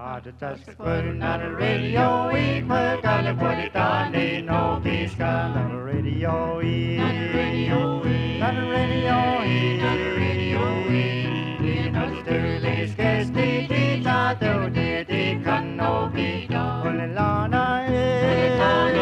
Just putting on the radio, we put on the body down, ain't no peace got on the radio, on the radio, on the radio, on the radio, you know the Sterling's guest, they thought they can no be done. When the Lana is,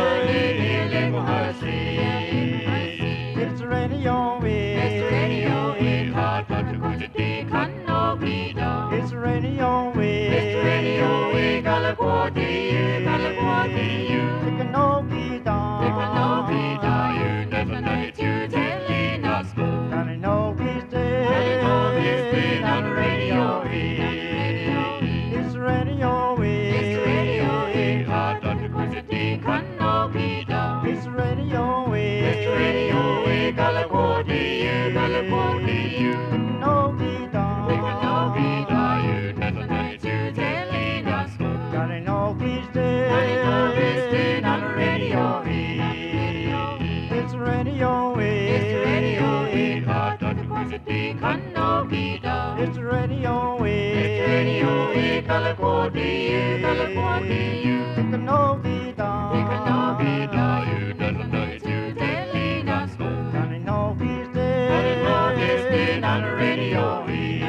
it's the radio, it's the radio, it's hard but the good they can no be done. It's the radio, it's the radio, we gotta go to you, it can no be done. It can no be done, you never know it, you telling us good. Gotta know he's dead, on the radio, it's the radio, it's the radio, hard but the good they can no be done. It's the radio, it's the radio, we gotta go to you, it can no be done. It can no be done, you never know it, you telling us good. Gotta know he's dead, on the radio, it's the radio, it's the radio, hard but the good they can no be done. It's the radio, it's the radio, we gotta go to you, it can no be done. It can no be done, you never know it, you telling us good. Gotta know he's dead, on the radio.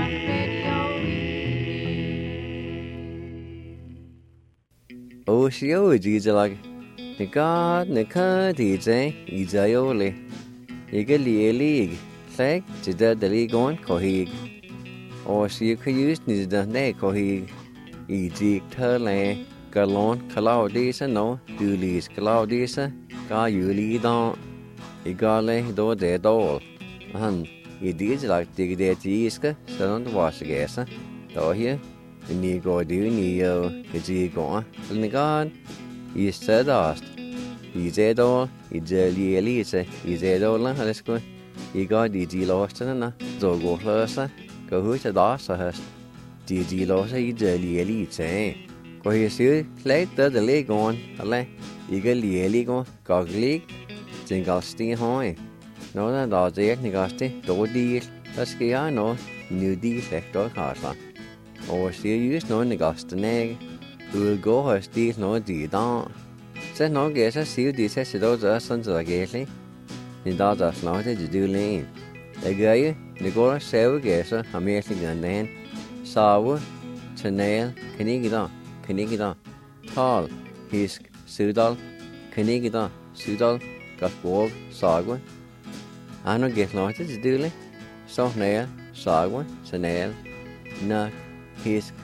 Oshio jijalag. The god nika DJ Izayole. Igali league. Flag to the league on Kohig. Or she could use the ne Kohig. Ejik Turley. Galon Calaudisa no. Dulis Calaudisa. Ga Yuli don. Igale do de dol. Han. It is like dig the Jiska. So don't wash the gas. Do here. The knee go do neo, the G go, and the god, he said asked. He's a door, he's a elise, he's a dollar, let's go. He got the G lost and a go first, go who said asked us. The G lost, he's a elite, eh? Go here, see, later the leg on, a lay, you get the leg on, gog league, think I'll stay high. No, that does the ethnicasti, do deal, let's get I know, new defect or castle. Or see use no negost egg. Who will go her steal no D down. Says no guess I see this as those are sons of the gately. The dogs are slotted to do lane. The guy, the gore, several guesser, amazing gun then. Sour, Chanel, Canigida, Tall, Hisk, Sudal, Canigida, Sudal, Gasborg, Sagwa. I don't get slotted to do lane. Soft nail, Sagwa, Chanel, Nuck. Hisk,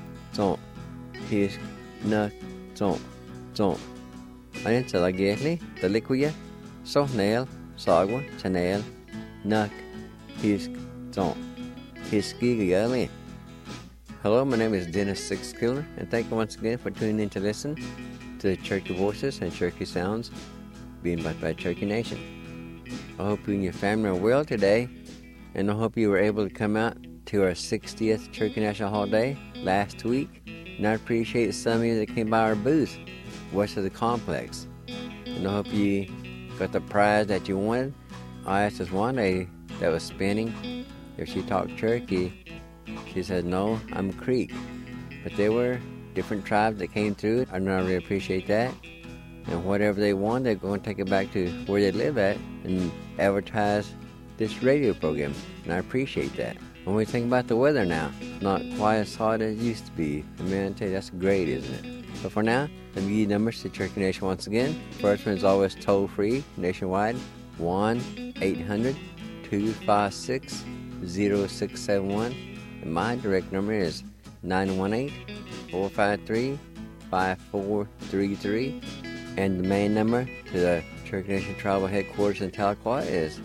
nut, zonk. I answer like gately, the liquid, soft nail, sagwa, chanel, nuck, hisk, zonk. Hiski early. Hello, my name is Dennis Sixkiller, and thank you once again for tuning in to listen to Cherokee Voices and Cherokee Sounds being brought by Cherokee Nation. I hope you and your family are well today, and I hope you were able to come out to our 60th Cherokee National Holiday last week, and I appreciate some of you that came by our booth west of the complex, and I hope you got the prize that you wanted. I asked this one lady that was spinning if she talked Cherokee. She said, no, I'm Creek, but there were different tribes that came through, and I really appreciate that, and whatever they want, they're going to take it back to where they live at and advertise this radio program, and I appreciate that. When we think about the weather now, not quite as hot as it used to be. I mean, I tell you, that's great, isn't it? But for now, let me give you numbers to Cherokee Nation once again. First one is always toll-free, nationwide, 1-800-256-0671. And my direct number is 918-453-5433. And the main number to the Cherokee Nation Tribal Headquarters in Tahlequah is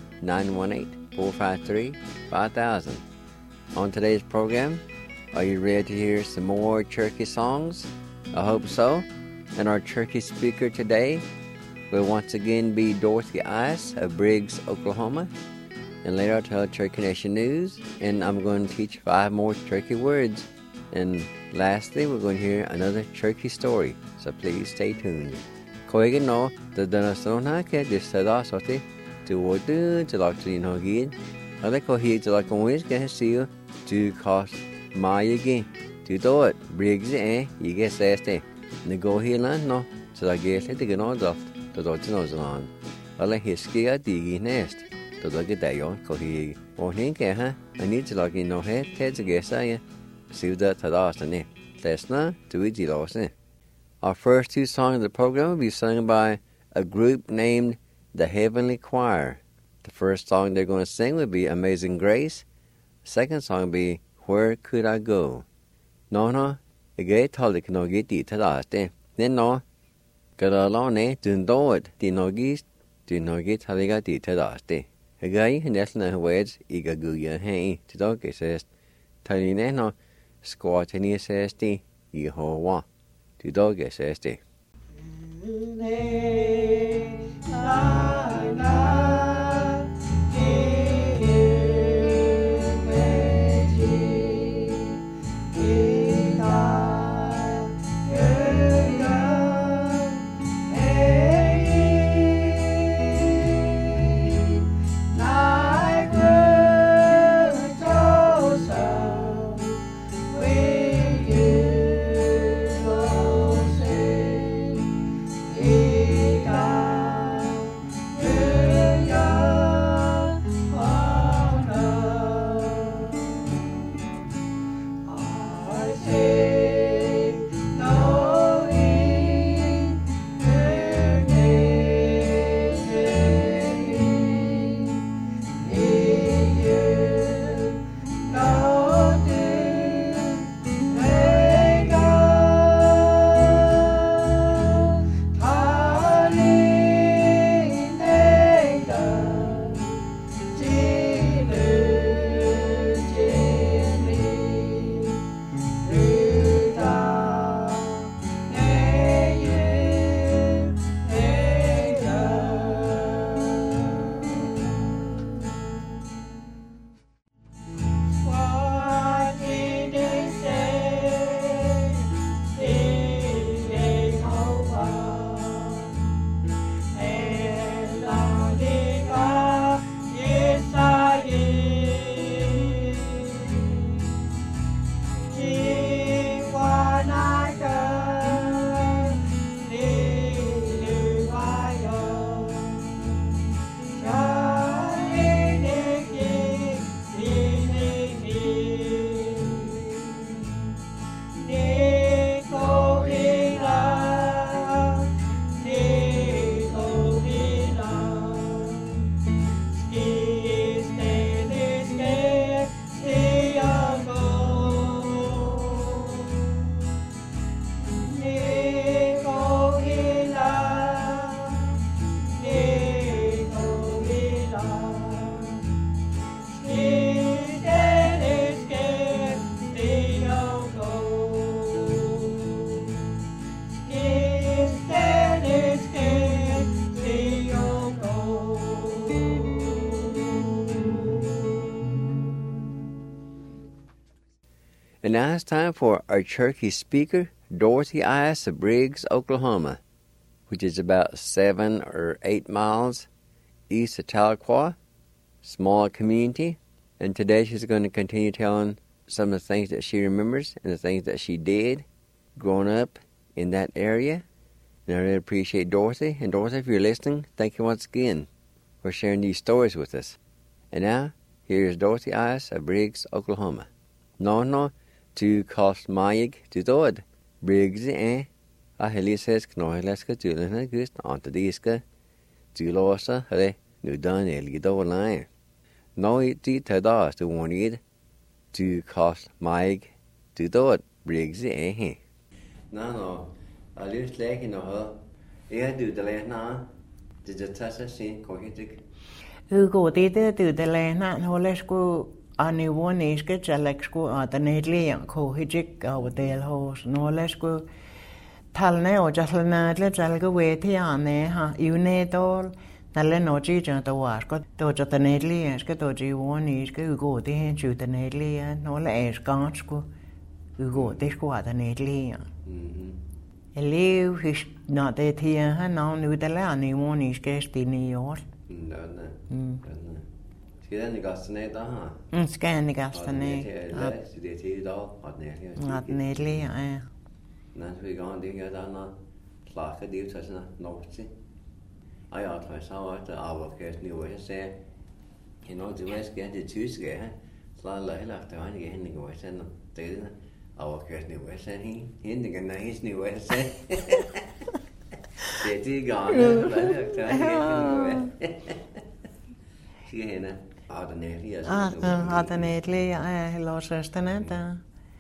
918-453-5000. On today's program, are you ready to hear some more Cherokee songs? I hope so. And our Cherokee speaker today will once again be Dorothy Ice of Briggs, Oklahoma. And later I'll tell Cherokee Nation news, and I'm going to teach 5 more Cherokee words. And lastly, we're going to hear another Cherokee story, so please stay tuned. Koiga no, the Donasona ke disadasote, to what do to like to know again. I like to hear to like always get to see you to cost my again. Tu do it, Briggs, you get sassy. The go here no, so I guess it again all off the dodge nose on. I like his ski diggy nest. To look at that yon, cohe, or think, I need to log in no heads a guess I see that to last in it. That's not to eat lost in. Our first two songs of the program will be sung by a group named the Heavenly Choir. The first song they're going to sing will be Amazing Grace. The second song will be Where Could I Go? No, the gay told no get it to last in. Then no, got along eh, do it, the no geese, do no get how they got it to last in. A guy who doesn't know words, eager go your hay to dog says, telling you no, squat and he says, you ho wa. To dog says, And now it's time for our Cherokee speaker, Dorothy Ice of Briggs, Oklahoma, which is about 7 or 8 miles east of Tahlequah, small community. And today she's going to continue telling some of the things that she remembers and the things that she did growing up in that area. And I really appreciate Dorothy. And Dorothy, if you're listening, thank you once again for sharing these stories with us. And now, here's Dorothy Ice of Briggs, Oklahoma. No, to cost Mayig to Dod. Briggs, a helises knoileska tulena gust antadiska, tulosa, hale, nu done elgido line. No it tadas to one it to cost Mayig to Dod. Briggs, No, I lose leg in the hole. Do the last now. Did the Tessa see cohetic? Who go did do the land not holesco. Ani one is get a like school at the neatly and cohijik over the house, no less go. Talne or just not let's go wait here and there, you need all. Naleno Gijan the wash got to the neatly and get to one is go the hand shoot the neatly and no less can't go. You go this go at the neatly. A live is not that here, and now with the land, one is guest in New York. Tiedän ikastane tahan. Skään ikastane. Det tid dag at nærlig. At nærlig, ja. Når vi går det her der slakke det så sådan noget til. Og jeg tror så at afkast niveau jeg sagde. Hende det var skal det tyske her. Så la heller der var ikke hende går sådan det der afkast niveau jeg sagde hende kan nej niveau jeg sagde. Det går det der hende. Siger hende. Adanetli, ja, låsestene der.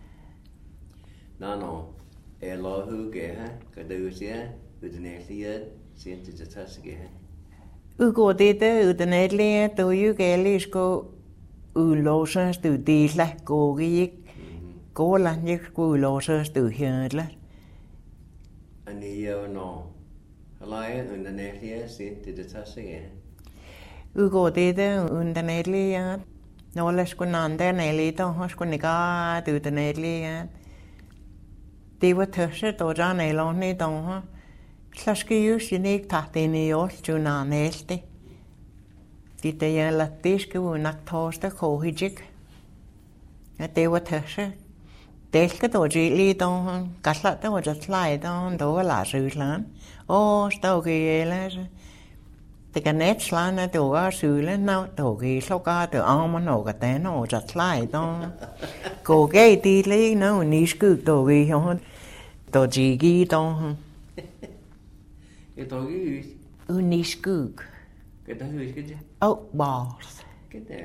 Nå. Jeg lader hugge her. Kan du sige, udanetli siger til tage sig her. Ugår det der udanetli, du jo gældig sko ulåses du dela gå gik. Gå land jeg skulle ulåses du hørle. Ani jo nå. Halleje udanetli siger til tage sig her. Ugår det der udanetli, ja. Nå lad sgu nande nælder, og sgu nikker udanetli, ja. Det var tørste, da jeg nælder i dag. Så skal jeg jo sige, ikke tage den i år, så jeg nælte. Det er jeg lader det skal jo nok tørste kohidjik. Ja, det var tørste. Det skal du lige i dag. Gaslat, det var jeg slide, da var Lars Udland. Stod jeg ellers. Det kan net slide, at du var sylen, når du gik så godt, du armer noget den, og jeg slide. Gå gav det lige, når ni skyld, du gik her. Du gik i dag. Jeg tog i hus. Ni skyld. Kan du huske det? Bars. Kan det?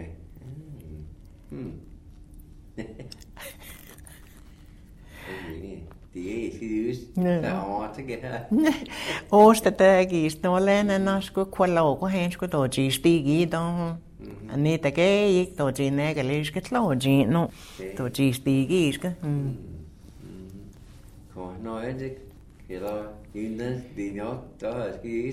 Det er ikke hus. Der er over til her. Åste der gik, når landene skulle kvaloge, han skulle dog give stige i dag. Anita gav ikke, dog give nægge skal slå give nu. Dog give stige i skal. Nå, er det ikke? Eller inden det jo, der er skidt.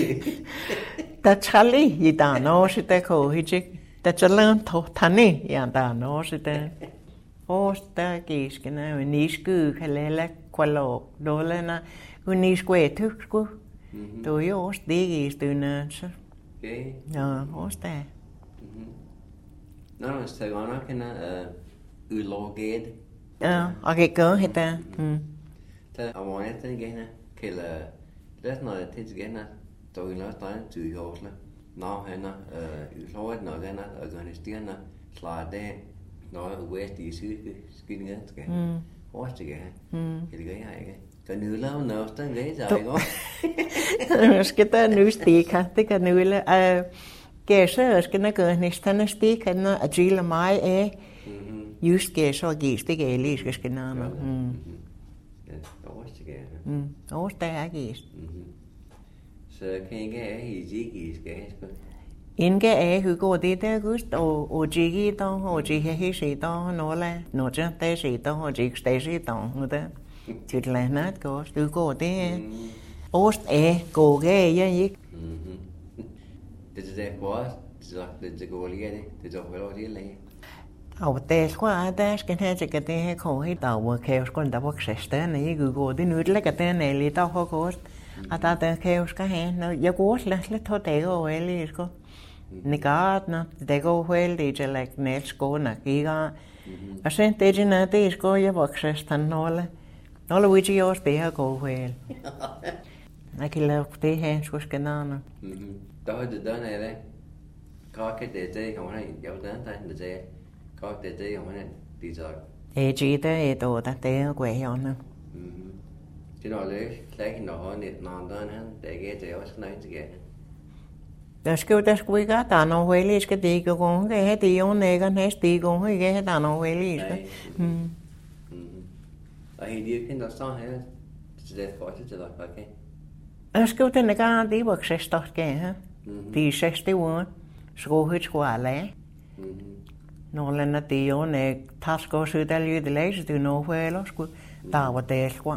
Der tager i dag, når så der kan ikke. Der tager to tani i dag, når så der. Der gik, når ni skyde kan lade kvaloge. Dollarna, og ni skulle tyk sku. Du er jo også det i stunden, så. Ja, også der. Nå, så er godt nok en udlåget. Ja, og kan gøre det der. Så er man næsten igen, kalder det er noget til igen, der er noget der til i Oslo. Nå, han er udlåget noget andet, organiserende slag det, noget uæst i syge skillinger skal. Også til igen. Det gør jeg ikke. Kan nu lave noget, der er så ikke. Skal der nu stikke, det kan nu lade. Gæser skal der gøre næsten stikke, når agile mig af. Just gæser og gæs, det kan jeg lige skal nærmere. Også til gerne. Også der er gæs. Så kan jeg ikke have i jiggy skal. Indgå af hygge det der gust og jiggy der og jiggy her sig der nåle når der sig der og jiggy sig der og der til landet går du går det ost af går gav jeg ikke. Det er det for det går lige det er vel også lige. Og det skulle der skal have til det her går helt der kan skulle der vokse stærne ikke går det nu lægger den af lidt der har gået at der kan jo skal have når jeg går slet tot dage og alle skal Nigarna, det går heldigt, at lægge nælt skåne, ikke? Og så det er det skal jeg vokse stand nåle. Nåle vil jeg også bedre gå vel. Jeg kan lave det her, skulle skal nærme. Der er det der nede. Kak det kommer han, jeg vil den det. Kak det kommer han, det så. Det er et år, det er gå her nu. Det er løs, slet når han et navn han, det er det også nej til. Der skulle ikke der noget heldigt skal det ikke gå. Det er det jo nægger næste det går ikke der noget heldigt. Og helt kan der så her. Det er godt til dig, okay. Jeg skal den gang det var 6 dage her. Det er 60 år. Skulle alle. Når lander det jo næg task og så der lige det læse det noget for ellers skulle der var det sgu.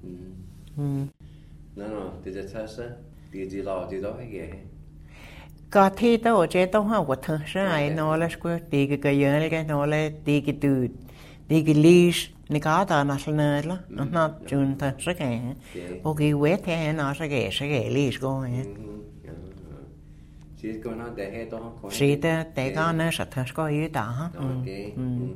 Nå, det er tasse. Det laver det dog ikke. Godt helt og det der har været så når la skulle det ikke gøre når la det ikke død. Det ikke lys. Negata nationala, nå junta så kan. Og vi vet han også kan så kan lys gå. She's going on the head on. Siitä teikään sattas ko yhtään. Okay.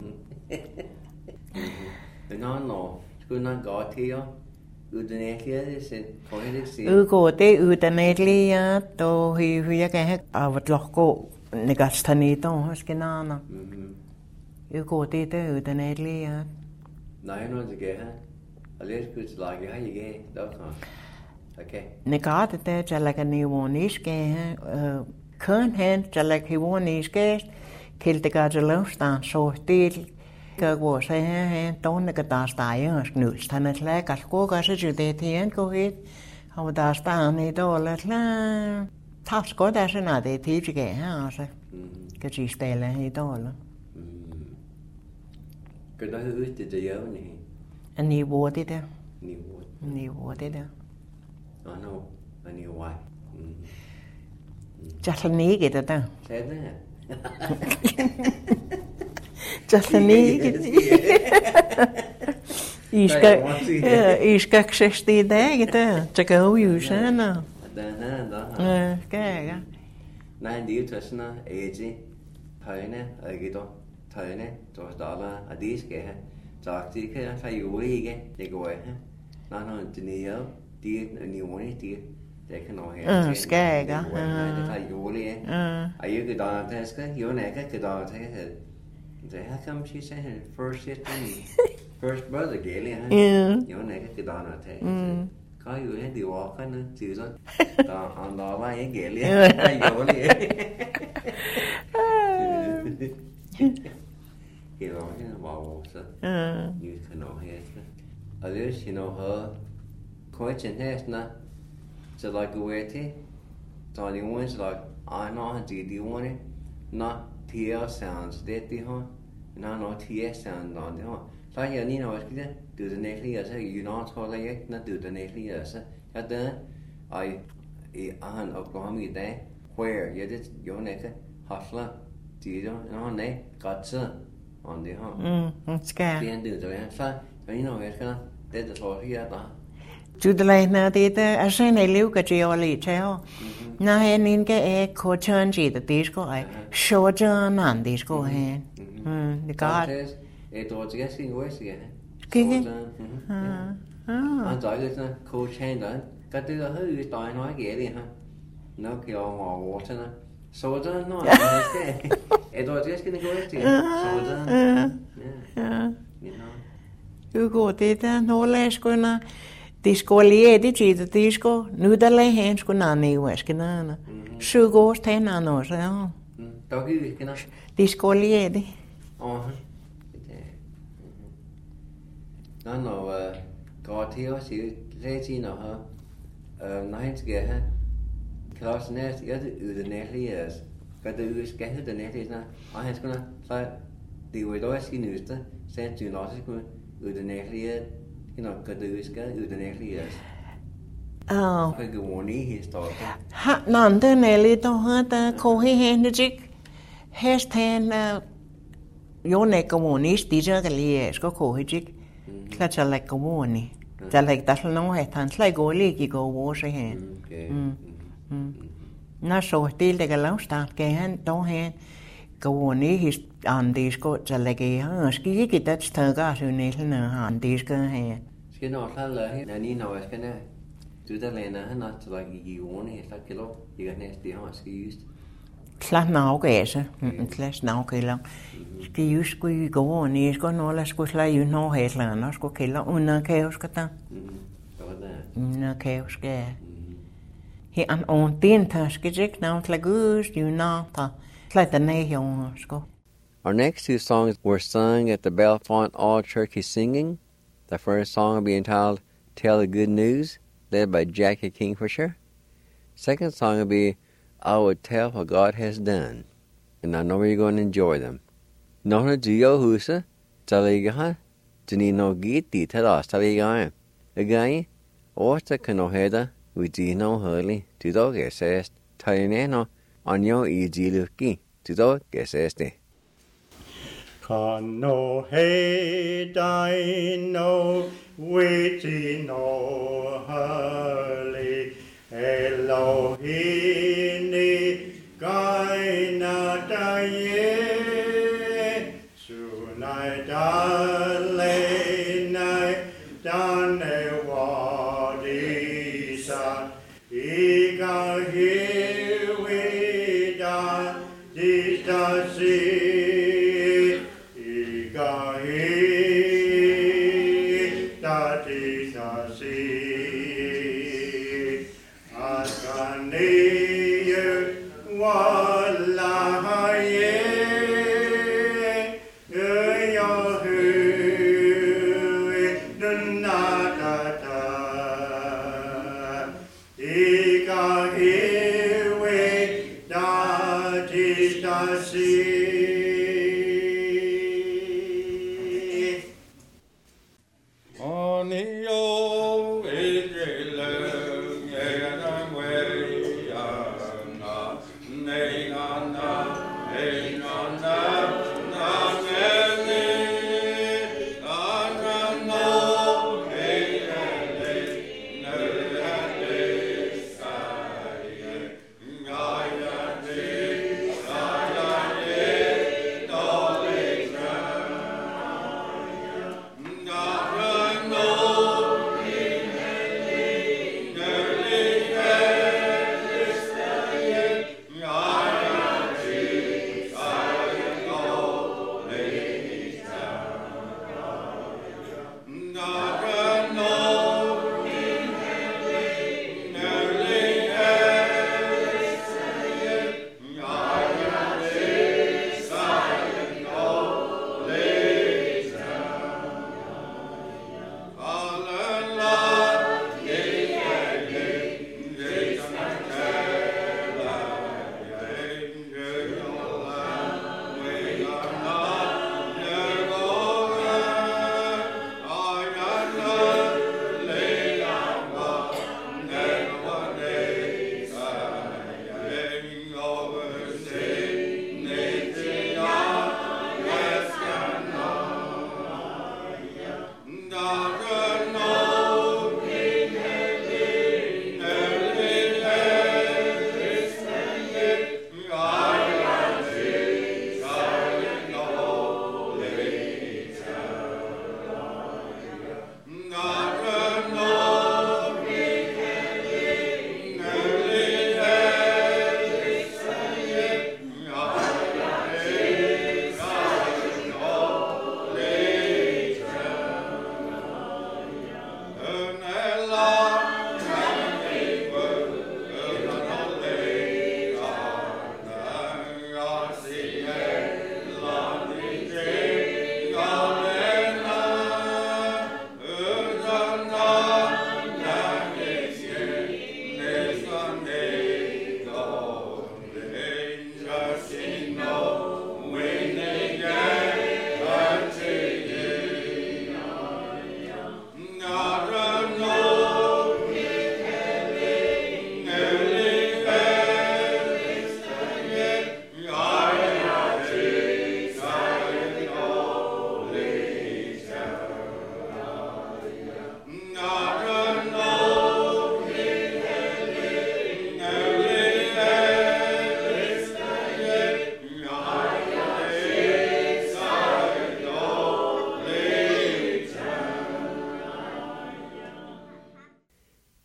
No. Skulle gå till utanetliga se kohdiksi. Ukote utanetliga to hyviä kehä avat lohko negastani to skenana. Ukote te utanetliga. Nej, nu det kehä. Alles skulle lage har ikke doktor. Okay. Negate te jalaka ni woniske kun hen jalaka woniske kiltega jalostan so til Cơ sẽ hen tốn cái ta tài ở nửa thành là cả cô cả sẽ chịu tiền tiền cô hết họ ta tài này đó là tháp có ta sẽ nào để thi chứ cái ha sẽ cái chỉ tiền là hết đó là cái đó hứa thì giờ này anh đi mua thế đó nhiều mua thế đó no anh nhiều hoài chắc là ní cái đó ta thế đấy Jasani iska kshesti dagita chakau yusana cái nej det är ju såna age höjne ögido höjne så dala adiske sagt det kan jag ju inte det går här när inte ni gör det ni måste det kan nog här ska det kan ju det är ju det där det ska ju nej det där det how come she said her first brother Gailey huh? You know cái đó là thế cóอยู่ให้điều walk nữa chứ rồi đó anh đó là cái Gailey hay vô đi cái đó cái bảo sao như thế nào hết ở đây you know her question has na so like cái thế so the ones like I know how to do one not TL sounds det det har nó TS sound nó det har så jag ni när ska det du den egentligen så you know så läge när du den egentligen så jag där I han Oklahoma där where jag det jag näka hustla det då nó nej gotcha on det har ska det du då så jag ni när ska det det så här då chú đây na thì ta ở trên này lưu cái chuyện gì theo na hè nín cái khó chân gì thì tí có ai show cho nản tí có hè thì có đó chỉ cái ngồi gì cái anh nói cái là khó chân đó cái thứ hơi tài nói cái gì ha nó kiểu ngầu quá chứ show cho nó cái đó chỉ cái ngồi gì show cho Ugo thì ta nó lấy cái na Disco liedi cita disco nudale hensku nani weskinana. Sugos tenano so. Toki wiskina. Disco liedi. No gaatio si leiti no ha. Nahinske ha. Klasnes yad udenelies. Kada uske udenelies na. Ahenskuna sa di wedoski nusta sen tu lasku udenelies. You know, kad du ska utanetligas. För gåni historia. Ha, nande neli to hata kohi hendik. Hesten jone komuni stija galie sko kohi jik. Klatsa komuni. Jalek tasno hetan slai goli ki go wo se hen. Na so til de galau start ke hen to hen. Komuni his andisko jalege ha ski ki tat staga sunil na andisko he ski no la he ni no es kana du da lena han at like you he la kilo you got next the house used klar nau gæse klar nau kilo ski just ku go ni sko no la sko sla you no he la no sko kilo una keos kata na keos ke he an on tin taskijik now tlagus you na ta Our next two songs were sung at the Bellefonte All Turkey Singing. The first song will be entitled Tell the Good News, led by Jackie Kingfisher. Second song will be I Will Tell What God Has Done. And I know you're going to enjoy them. Nohna Gio Husa, Taligaha, Janino Giti Tadas Taligaha. Again, Orta Kanoheda, Ujino Hurley, Tudoge says, Talineno. Anyo ijiluki tudo geseste. Kano he dino witino hali Elohini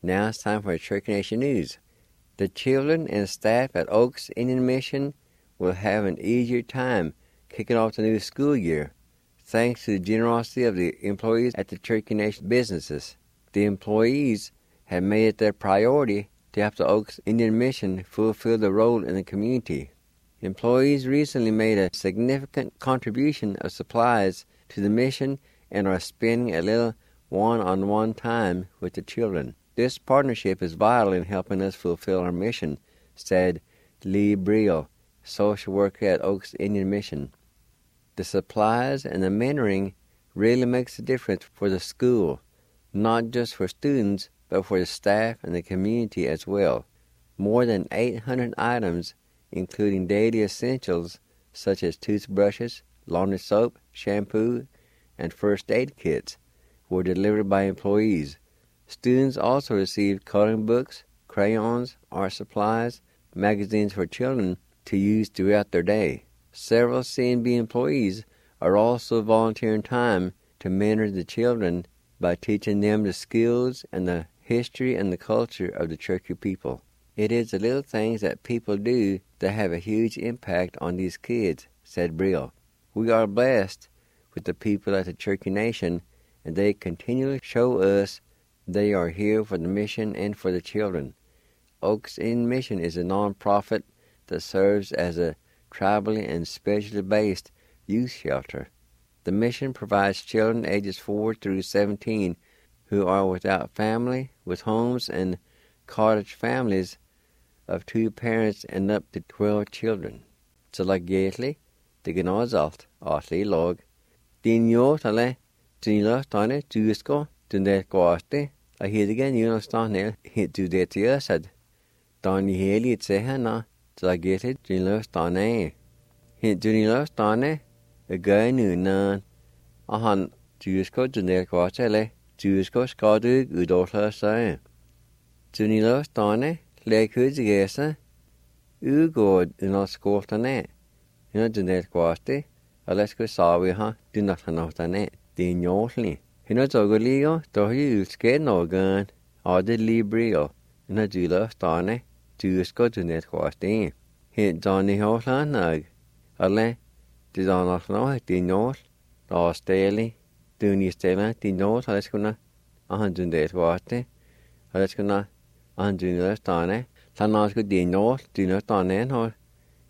Now it's time for Cherokee Nation News. The children and staff at Oaks Indian Mission will have an easier time kicking off the new school year, thanks to the generosity of the employees at the Cherokee Nation businesses. The employees have made it their priority to help the Oaks Indian Mission fulfill the role in the community. Employees recently made a significant contribution of supplies to the mission and are spending a little one-on-one time with the children. This partnership is vital in helping us fulfill our mission, said Lee Briel, social worker at Oaks Indian Mission. The supplies and the mentoring really makes a difference for the school, not just for students, but for the staff and the community as well. More than 800 items, including daily essentials such as toothbrushes, laundry soap, shampoo, and first aid kits, were delivered by employees. Students also received coloring books, crayons, art supplies, magazines for children to use throughout their day. Several C&B employees are also volunteering time to mentor the children by teaching them the skills and the history and the culture of the Cherokee people. It is the little things that people do that have a huge impact on these kids, said Briel. We are blessed with the people at the Cherokee Nation, and they continually show us they are here for the mission and for the children. Oaks Indian Mission is a non-profit that serves as a tribally and spiritually based youth shelter. The mission provides children ages 4 through 17 who are without family, with homes and cottage families of 2 parents and up to 12 children. Så laggetlig, det genazalt, atli log. Din jotale, din løftane, du skal, den der gåste, og hidigen junastane, du det tjøsad. Dan i helige tsehana, så laggetlig, din løftane. Du din løftane, gør nu nan, og han, du skal, den der gåste, du skal du udårlige sig. Du din løftane, læg hudgæse, ugård under skoltane. Hina den der gåste, og lad os sige ha, du nok han oftane, det er njåslig. Hina togoligo, då ju utsked någon, og det librio. Hina du løftane, du skal du net gåste. Hina dani hållanag, alle, det er nok noget, det er njås, og stælig, du ni stæler, det er njås, og lad os kunne, og han du net gåste, og lad os kunne, og han du løftane, så når skal det njås, du løftane en hold.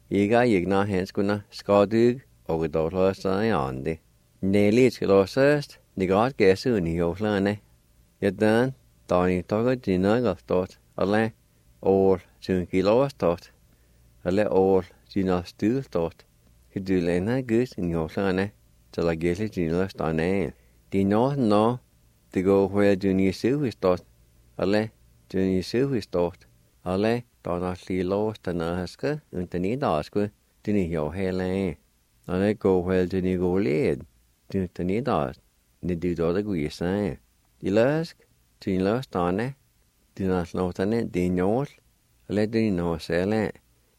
Jeg når han skulle skadig og dårlig sig andre. Nelly skal også det godt gæse uden i hovedlande. Jeg den, da jeg tog det noget stort, alle år som kilo stort, alle år som styr stort. Du lænder gøs i hovedlande, så der gælder din løstande. Det når, det går hvor du nye syv stort, alle du nye syv stort, alle da lige låst den øske, uden i dagskud, den er jo hele. Når det går vel den i går led, den i dag, det du da går sig. De løsk, din løstande, din løstande, din njål, eller din nåsæle.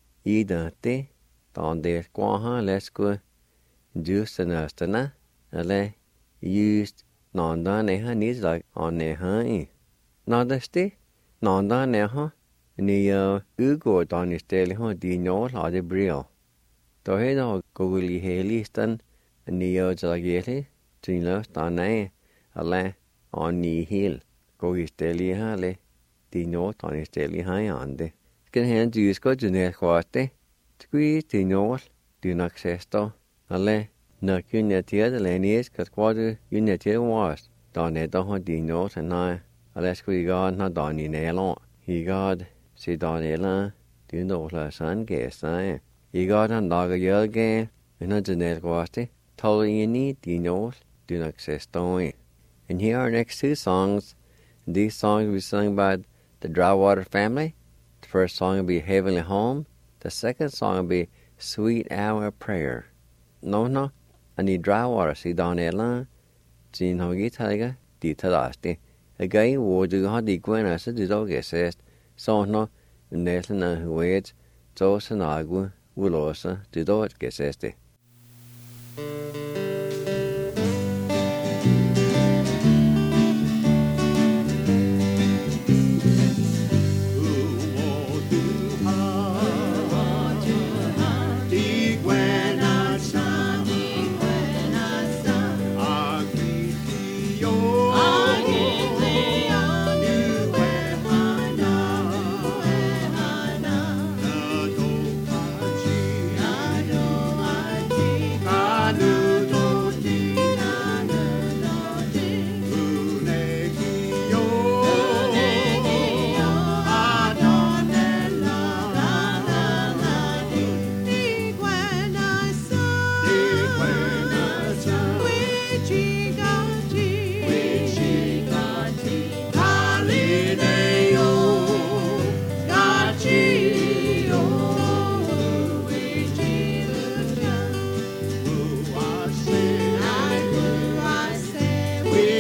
I det, da det går her, læskud, just den østerne, eller just nånden er her nidlag, og er her i. Når det sti, nånden er her, ni udgår den i stedet her, din njål og det briel. Da er der går i helisten, ni tilgængelig, din løstande, eller og ni hel, går i stedet her, eller din njål den i stedet her i andre. Skal han du skal du ned kvarte, skvist din njål, du nok sæster, eller når kunne til at længe skal kvarte, kunne til at vores, da ned der har din njål til nej, eller skulle I gøre når den i nælår, I gør se den eller, du når sådan gæster. I got on dog a year again, and I did not watch it. Told you need, you know, do not say story. And here are our next 2 songs. And these songs will be sung by the Drywater family. The first song will be Heavenly Home. The second song will be Sweet Hour of Prayer. No, I need Drywater, see down there, line. See no guitar, detail. Again, would you have the Gwen as a dog says, so no, and there's no words, so sanagu. Ulosa, det dog gæstes det.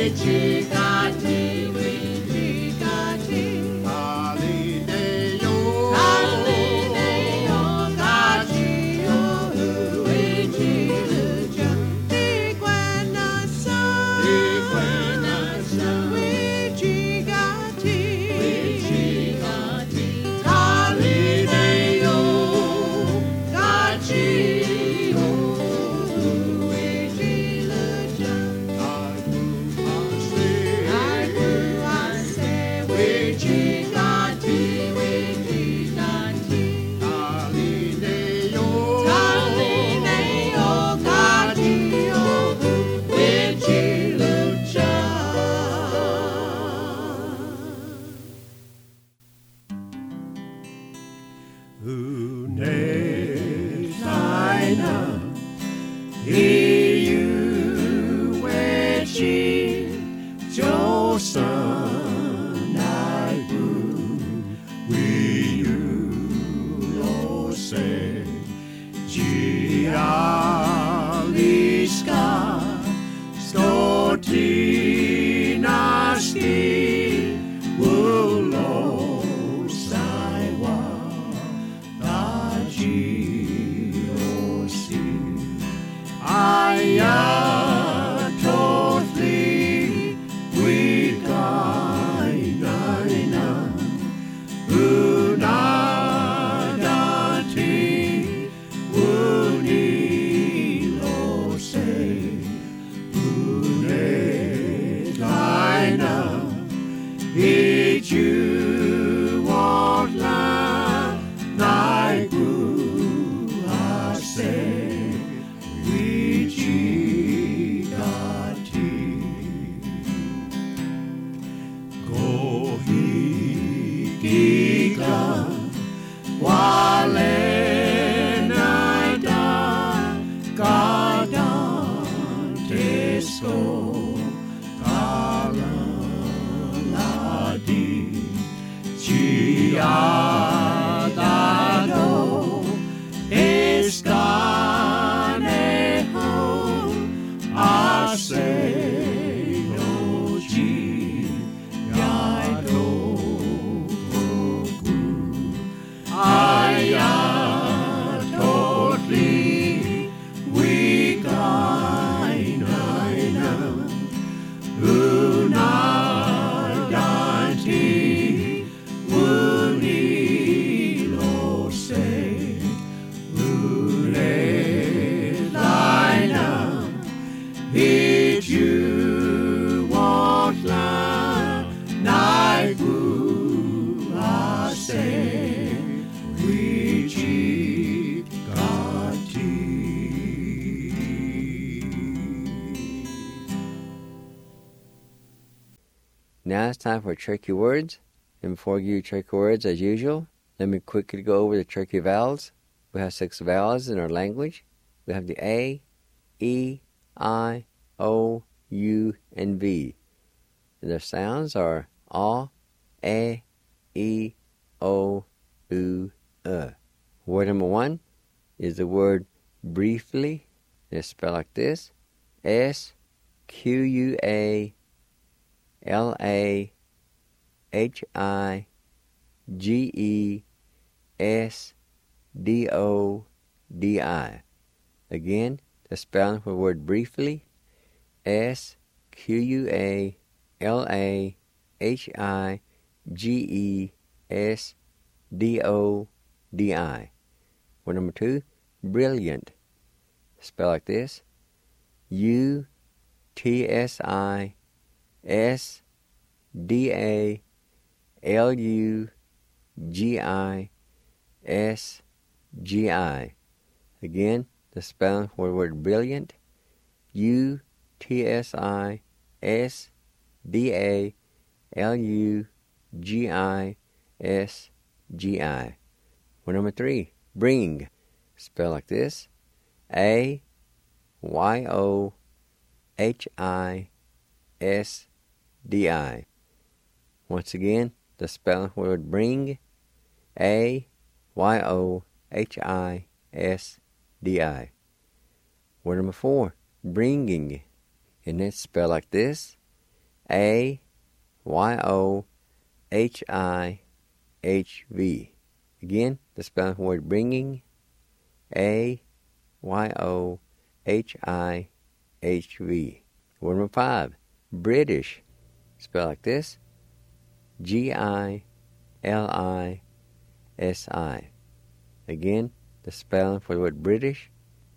Now it's time for tricky words. And before I give you tricky words, as usual, let me quickly go over the tricky vowels. We have 6 vowels in our language. We have the A, E, I, O, U, and V. And their sounds are A, E, O, U, Word number 1 is the word briefly. It's spelled like this: SQUALAHIGESDODI. Again, the spelling for the word briefly: SQUALAHIGESDODI. Word number 2, brilliant. Spell like this: UTSISDALUGISGI. Again, the spelling for the word brilliant: UTSISDALUGISGI. Word number 3, bring. Spell like this: AYOHISDI. Once again, the spelling for the word bring: AYOHISDI. Word number 4, bringing. And it's spelled like this: A-Y-O-H-I-H-V. Again, the spelling for the word bringing, A-Y-O-H-I-H-V. Word number 5, British. Spelled like this, G-I-L-I-S-I. Again, the spelling for the word British,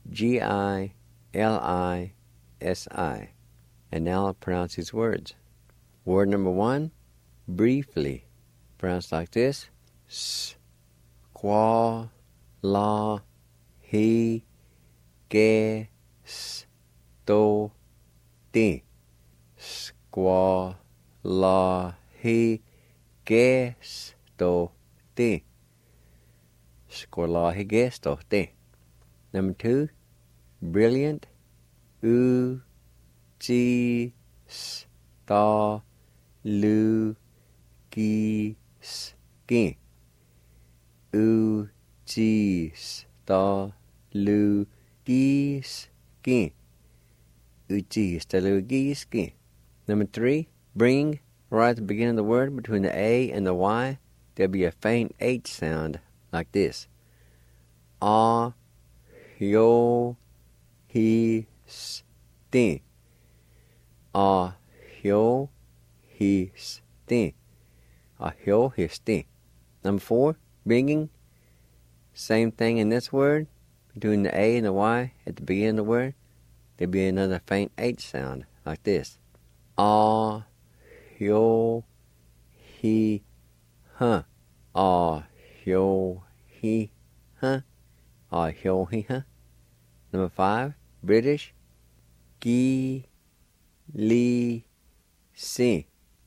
G-I-L-I-S-I. And now I'll pronounce these words. Word number 1, briefly. Pronounced like this, Squalahigesto-ti. Squalahigesto-ti. Squalahigesto-ti. Number 2, brilliant. U-G-sta-lu-gi-ski. U-G-sta-lu-gi-ski. U-G-sta-lu-gi-ski. Number 3, bring. Right at the beginning of the word, between the A and the Y, there'll be a faint H sound like this. Ah-hyo-hi-sti. Ah-hyo-hi-sti. Ah-hyo-hi-sti. Number 4, bringing. Same thing in this word. Between the A and the Y at the beginning of the word, there'll be another faint H sound like this. Ah-hyo-hi-huh. Ah-hyo-hi-huh. Ah-hyo-hi-huh. Number 5, British. Gi-li-si.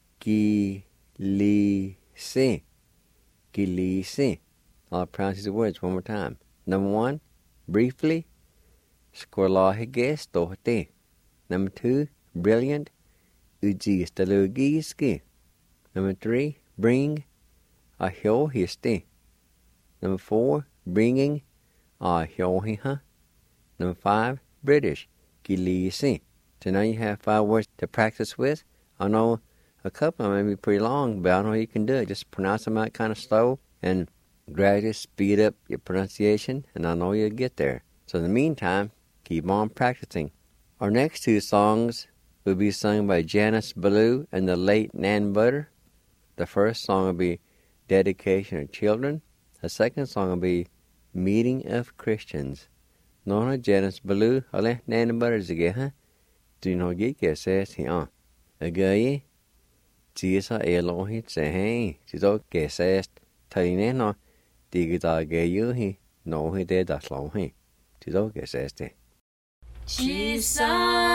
Gi-li-si. Gi-li-si. I'll pronounce these words one more time. Number 1, briefly. Squalahigesto-ti. Number 2, brilliant. U-G-sta-lu-gi-ski. Number 3, bring. Ah-hyo-hi-sti. Number 4, bringing. Ah-hyo-hi-huh. Number 5, British. Gi-li-si. So now you have 5 words to practice with. I know a couple of them may be pretty long, but I know you can do it. Just pronounce them out kind of slow and gradually speed up your pronunciation, and I know you'll get there. So in the meantime, keep on practicing. Our next 2 songs will be sung by Janice Ballou and the late Nan Butter. The first song will be Dedication of Children. The second song will be Meeting of Christians. Nona Janice Ballou, ale Nan Butter zige ha. Do no gi ke se si an. Agaye. Tisa Elohi se hey. Tiso ke se taline no. Digita ge yu hi. No hi de da slow hi. Tiso ke se ste. Tisa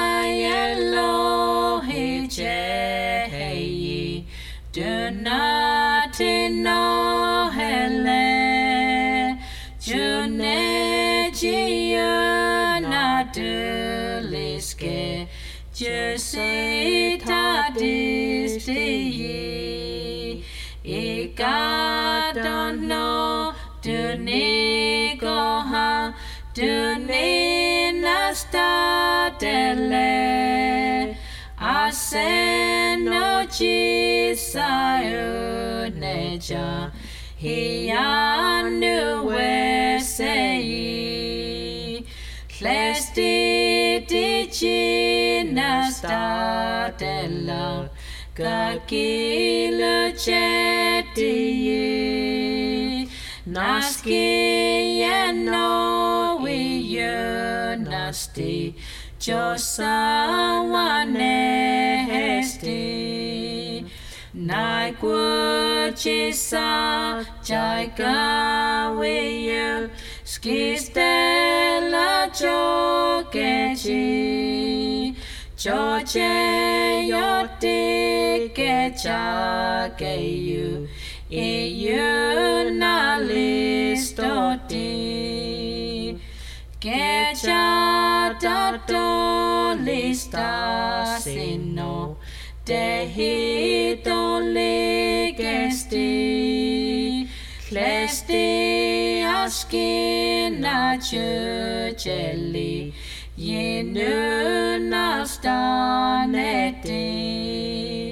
Elohi je hey. Do not know hele. June jiyo na duliske. Je ta disti. Ika don't know. Do ni go ha. Do ni na sta dele. I say no jisayo neja. He anu we say. Lesti di na sta dela. Kakila cheti. Naski no we you nasty. Josa wane hesti. Nai kuchisa jaika we you. Skistela jokechi. Joche yoti kecha keyu. You na listoti. Kecha tato lista sino. Dehito ligesti. Klesti askina chucheli. Yenu na staneti.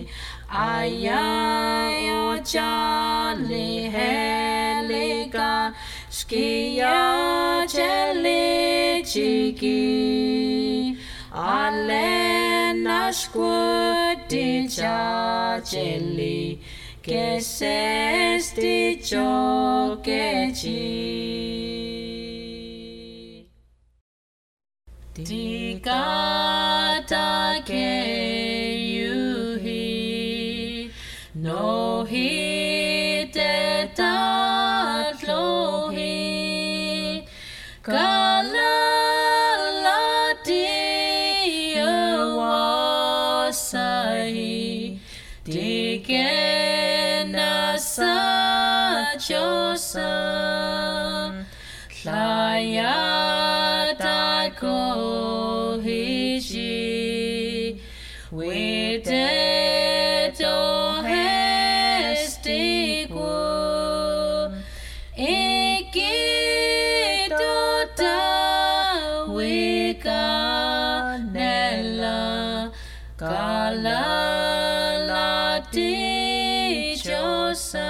Ayai o chali helika skia chali chiki alena squati cha cheli que sesti chokechi Dikata ke yuhi no hi te tatlohi kalala wasahi dikena sa chosa Layata ko hishi Witeto hestiku Ikitota wikanela Kalalati chosa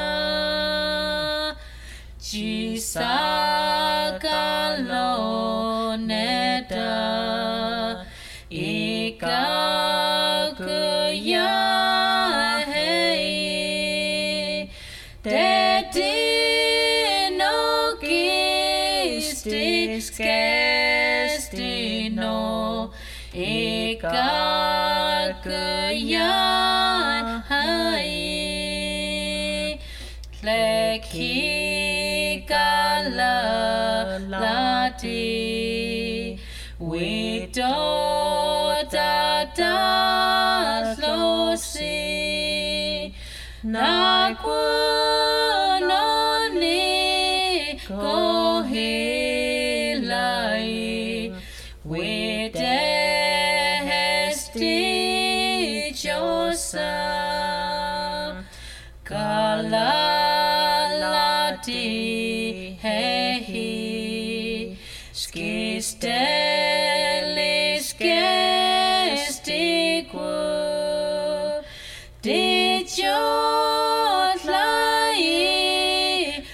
Chisakalo neta ikakuya hei Tetino kistis kestino ikakuya hei Leki Kalalati Wito tatatlosi Nakunoni kohilai Wite hesti chosa Kalalati hehi Skistelis gestiku Dijotlai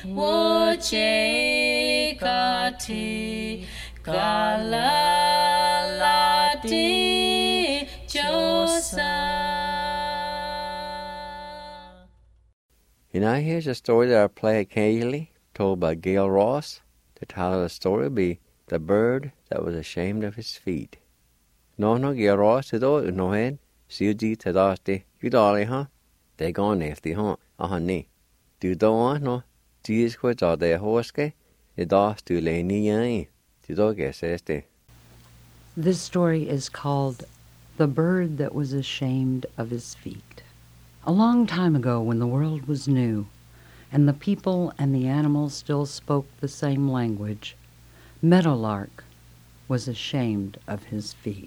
wochekati Kalalati chosa And now here's a story that I play occasionally, told by Gail Ross. The title of the story will be The Bird That Was Ashamed of His Feet. No, Gail Ross, no hen, siuji tadaste, yudali, huh? They gone nasty, huh? Ni. Do no, Jesus quit all their horske, the dos to lay ni yang. Do guess este. This story is called The Bird That Was Ashamed of His Feet. A long time ago, when the world was new, and the people and the animals still spoke the same language, Meadowlark was ashamed of his feet.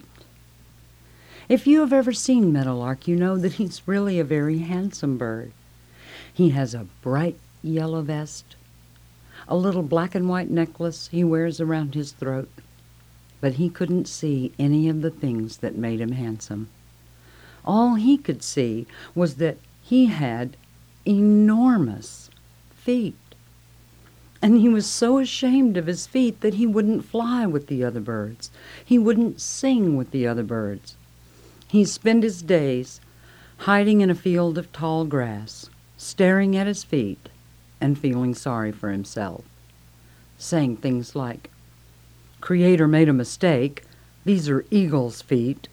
If you have ever seen Meadowlark, you know that he's really a very handsome bird. He has a bright yellow vest, a little black and white necklace he wears around his throat, but he couldn't see any of the things that made him handsome. All he could see was that he had enormous feet. And he was so ashamed of his feet that he wouldn't fly with the other birds. He wouldn't sing with the other birds. He spent his days hiding in a field of tall grass, staring at his feet and feeling sorry for himself, saying things like, "Creator made a mistake. These are eagle's feet."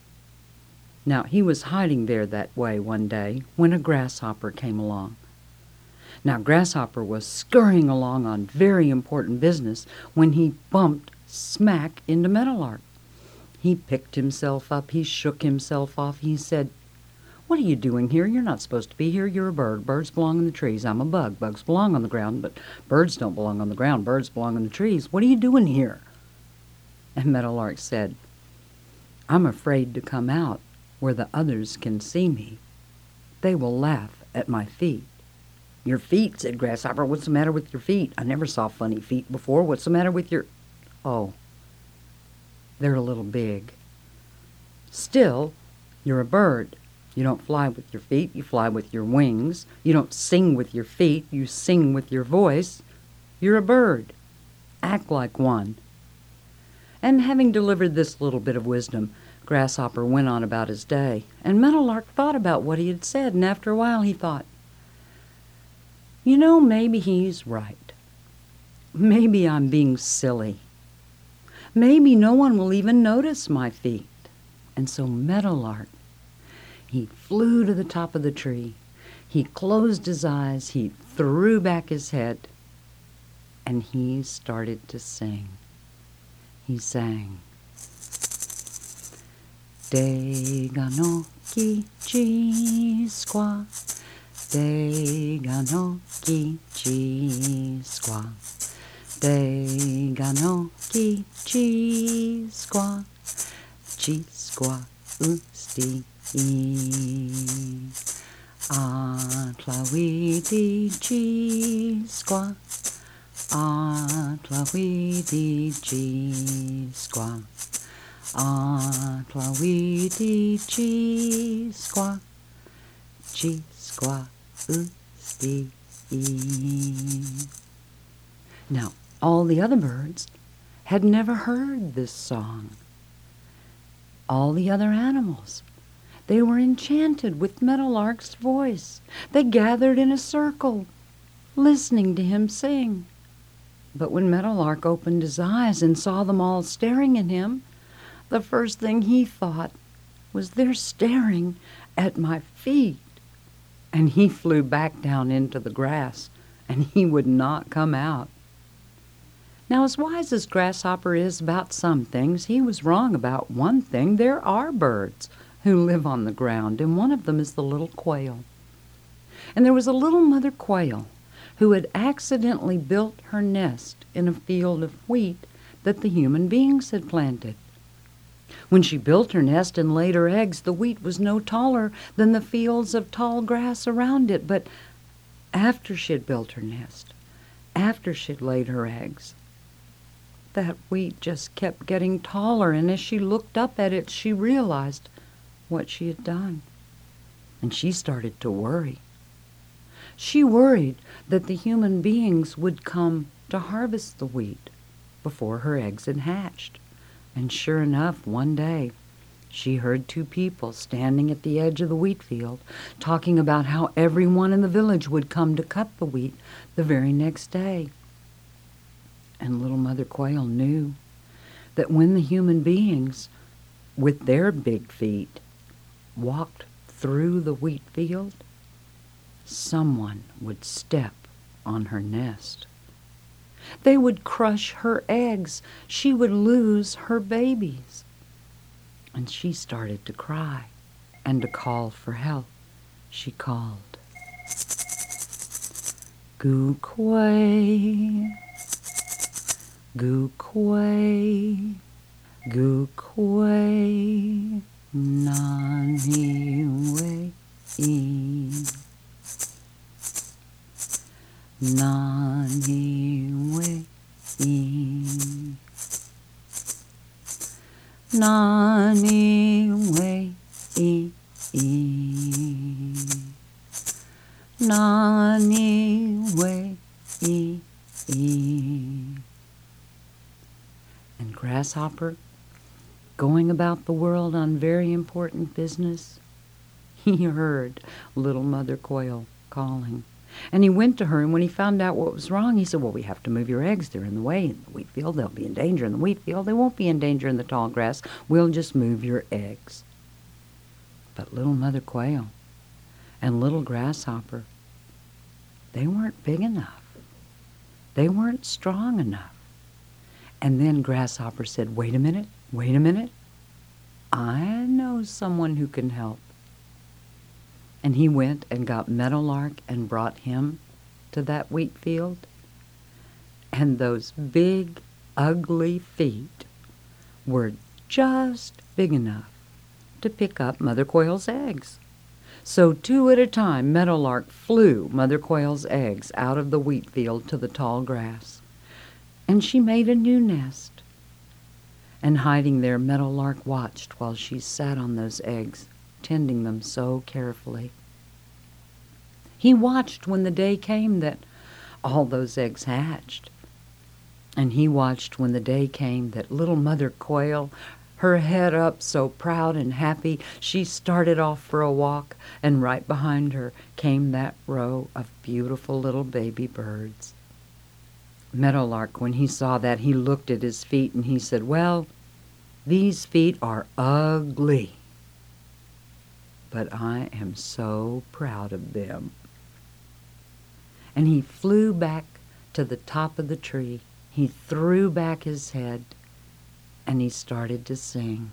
Now, he was hiding there that way one day when a grasshopper came along. Now, Grasshopper was scurrying along on very important business when he bumped smack into Meadowlark. He picked himself up, he shook himself off, he said, "What are you doing here? You're not supposed to be here. You're a bird. Birds belong in the trees. I'm a bug. Bugs belong on the ground, but birds don't belong on the ground. Birds belong in the trees. What are you doing here?" And Meadowlark said, "I'm afraid to come out where the others can see me. They will laugh at my feet." "Your feet," said Grasshopper. "What's the matter with your feet? I never saw funny feet before. What's the matter with your—" "Oh, they're a little big." "Still, you're a bird. You don't fly with your feet, you fly with your wings. You don't sing with your feet, you sing with your voice. You're a bird. Act like one. And having delivered this little bit of wisdom, Grasshopper went on about his day. And Meadowlark thought about what he had said, and after a while he thought, you know, maybe he's right. Maybe I'm being silly. Maybe no one will even notice my feet. And so Meadowlark, he flew to the top of the tree. He closed his eyes, he threw back his head, and he started to sing. He sang, Dega no kichi squaw, Dega no kichi squaw, Dega no kichi squaw, chi squaw usti Atlawidi chi squaw, Atlawidi chi squaw, Atlawidi chi squaw, chi squaw usti. Now, all the other birds had never heard this song. All the other animals, they were enchanted with Meadowlark's voice. They gathered in a circle, listening to him sing. But when Meadowlark opened his eyes and saw them all staring at him, the first thing he thought was, they're staring at my feet. And he flew back down into the grass, and he would not come out. Now, as wise as Grasshopper is about some things, he was wrong about one thing. There are birds who live on the ground, and one of them is the little quail. And there was a little mother quail who had accidentally built her nest in a field of wheat that the human beings had planted. When she built her nest and laid her eggs, the wheat was no taller than the fields of tall grass around it. But after she had built her nest, after she'd laid her eggs, that wheat just kept getting taller, and as she looked up at it, she realized what she had done. And she started to worry. She worried that the human beings would come to harvest the wheat before her eggs had hatched. And sure enough, one day, she heard two people standing at the edge of the wheat field talking about how everyone in the village would come to cut the wheat the very next day. And little Mother Quail knew that when the human beings, with their big feet, walked through the wheat field, someone would step on her nest. They would crush her eggs. She would lose her babies. And she started to cry and to call for help. She called, Goo Quay, Goo Quay, Goo Quay, Nani Wei, Nani Wei, Nani Wei, Nani Wei. And Grasshopper, going about the world on very important business, he heard little Mother Quail calling. And he went to her, and when he found out what was wrong, he said, well, we have to move your eggs. They're in the way in the wheat field. They'll be in danger in the wheat field. They won't be in danger in the tall grass. We'll just move your eggs. But little Mother Quail and little Grasshopper, they weren't big enough. They weren't strong enough. And then Grasshopper said, wait a minute. I know someone who can help. And he went and got Meadowlark and brought him to that wheat field. And those big, ugly feet were just big enough to pick up Mother Quail's eggs. So 2 at a time, Meadowlark flew Mother Quail's eggs out of the wheat field to the tall grass. And she made a new nest. And hiding there, Meadowlark watched while she sat on those eggs, tending them so carefully. He watched when the day came that all those eggs hatched. And he watched when the day came that little Mother Quail, her head up so proud and happy, she started off for a walk, and right behind her came that row of beautiful little baby birds. Meadowlark, when he saw that, he looked at his feet and he said, "Well, these feet are ugly, but I am so proud of them." And he flew back to the top of the tree. He threw back his head and he started to sing.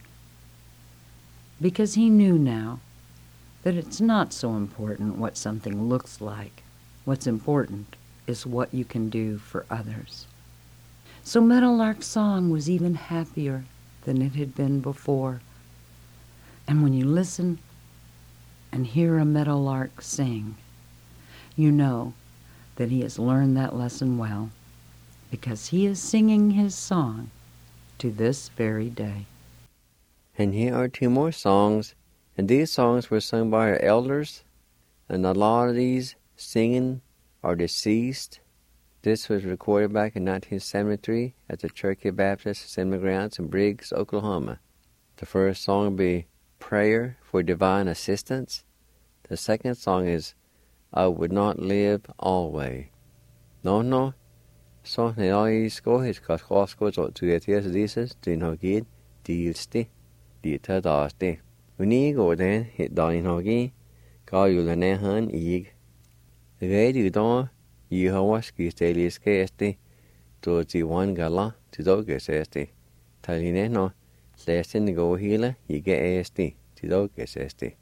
Because he knew now that it's not so important what something looks like. What's important is what you can do for others. So Meadowlark's song was even happier than it had been before. And when you listen and hear a meadowlark sing, you know that he has learned that lesson well, because he is singing his song to this very day. And here are 2 more songs, and these songs were sung by our elders, and a lot of these singing are deceased. This was recorded back in 1973 at the Cherokee Baptist Assembly Grounds in Briggs, Oklahoma. The first song will be Prayer for Divine Assistance. The second song is I Would Not Live Always. No, så när jag ska hit ska så till Jesus din har gid dilsti dit dasti. Uni går den hit din har gi ga julene han ig. Redu då Jehovas Kristelis kesti to tiwan gala to doges esti. Taline no lesin go hila ige esti to doges esti.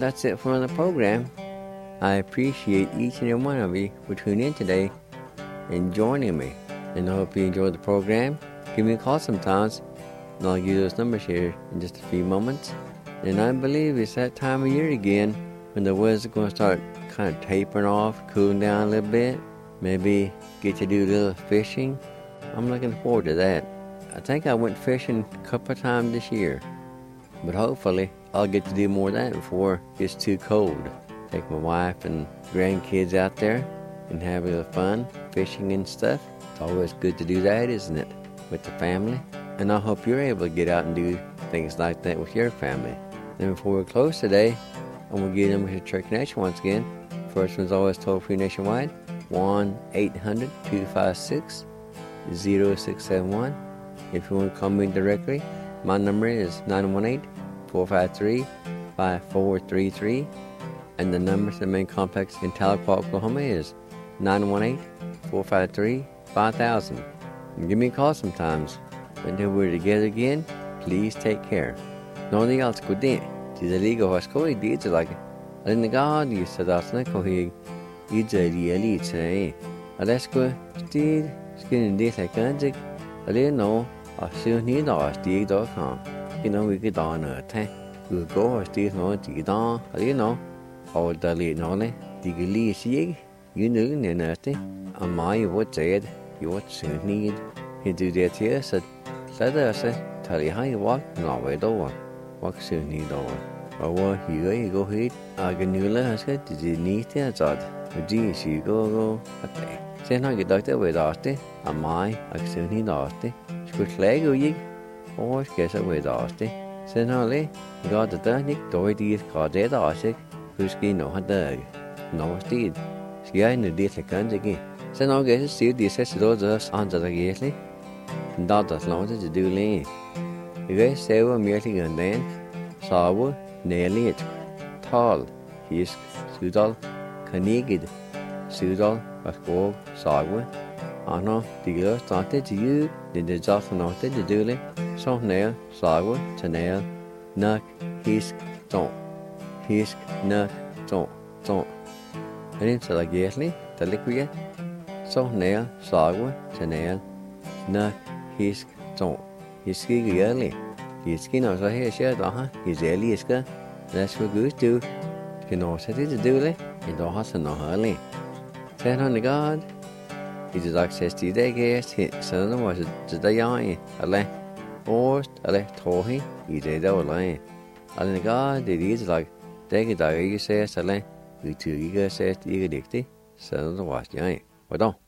that's it for the program. I appreciate each and every one of you for tuning in today and joining me. And I hope you enjoyed the program. Give me a call sometimes, and I'll give you those numbers here in just a few moments. And I believe it's that time of year again when the weather's going to start kind of tapering off, cooling down a little bit. Maybe get to do a little fishing. I'm looking forward to that. I think I went fishing a couple of times this year, but hopefully I'll get to do more of that before it gets too cold. Take my wife and grandkids out there and have a little fun fishing and stuff. It's always good to do that, isn't it, with the family? And I hope you're able to get out and do things like that with your family. Then before we close today, I'm going to give them to Church Connection once again. First one's always toll-free nationwide, 1-800-256-0671. If you want to call me directly, my number is 918-453-5433. And the number to the main complex in Tahlequah, Oklahoma is 918-453-5000. Give me a call sometimes. Until we're together again, please take care. Någonting alls går det. Till det ligger hos koi det till like. Alin God you said that na koi. Ideli elite. Alasko stil skin det like ganzik. Alin no. Soon need us dig.com. You know we get on a tank. We go or still no dig.com. Alin no. Or the lead nolly. Digli sig. You knew nothing. And my what said you what soon need. He do that here said. Let us tell you how you walk, no way door. Walk soon, need door. Or here you go hit. I can you let us get to the need that. Geez, you go. Okay. Send I get doctor with Austin. And my, I soon need Austin. Squish leg or ye. Or guess away with Austin. Send Holly. Got the Dunnick, Dory called dead Austin. Who's skin no hot dog. No steed. Ski I knew this like guns again. Send all guesses see the assessors under the gately. Datas långt til du lige. Jeg ser mærkelig en den. Save, næligt, tal, hisk, sydal, kanigid, sydal, skog, save. Anna, de gør starte til you, det er så noget til du lige. Så næl, save, tanæl, nak, hisk, ton. Hisk, nak, ton. Er det så der gærlig, der ligger så næl, save, tanæl, nak, hisk, ton. Hisk ikke gærlig. Hisk ikke så her siger der har. Hisk ærlig hisker. Lad os gå ud du. Skal nå sætte det du lige. En dag har sådan noget herlig. Tag hånd i god. I det access til det gæst. Sådan der var det der jeg. Eller årst. Eller trohi. I det der var lige. Eller god. Det er det der. Det der ikke sæs. Eller vi tykker ikke sæs. Ikke rigtigt. Sådan der var jeg. Hvordan?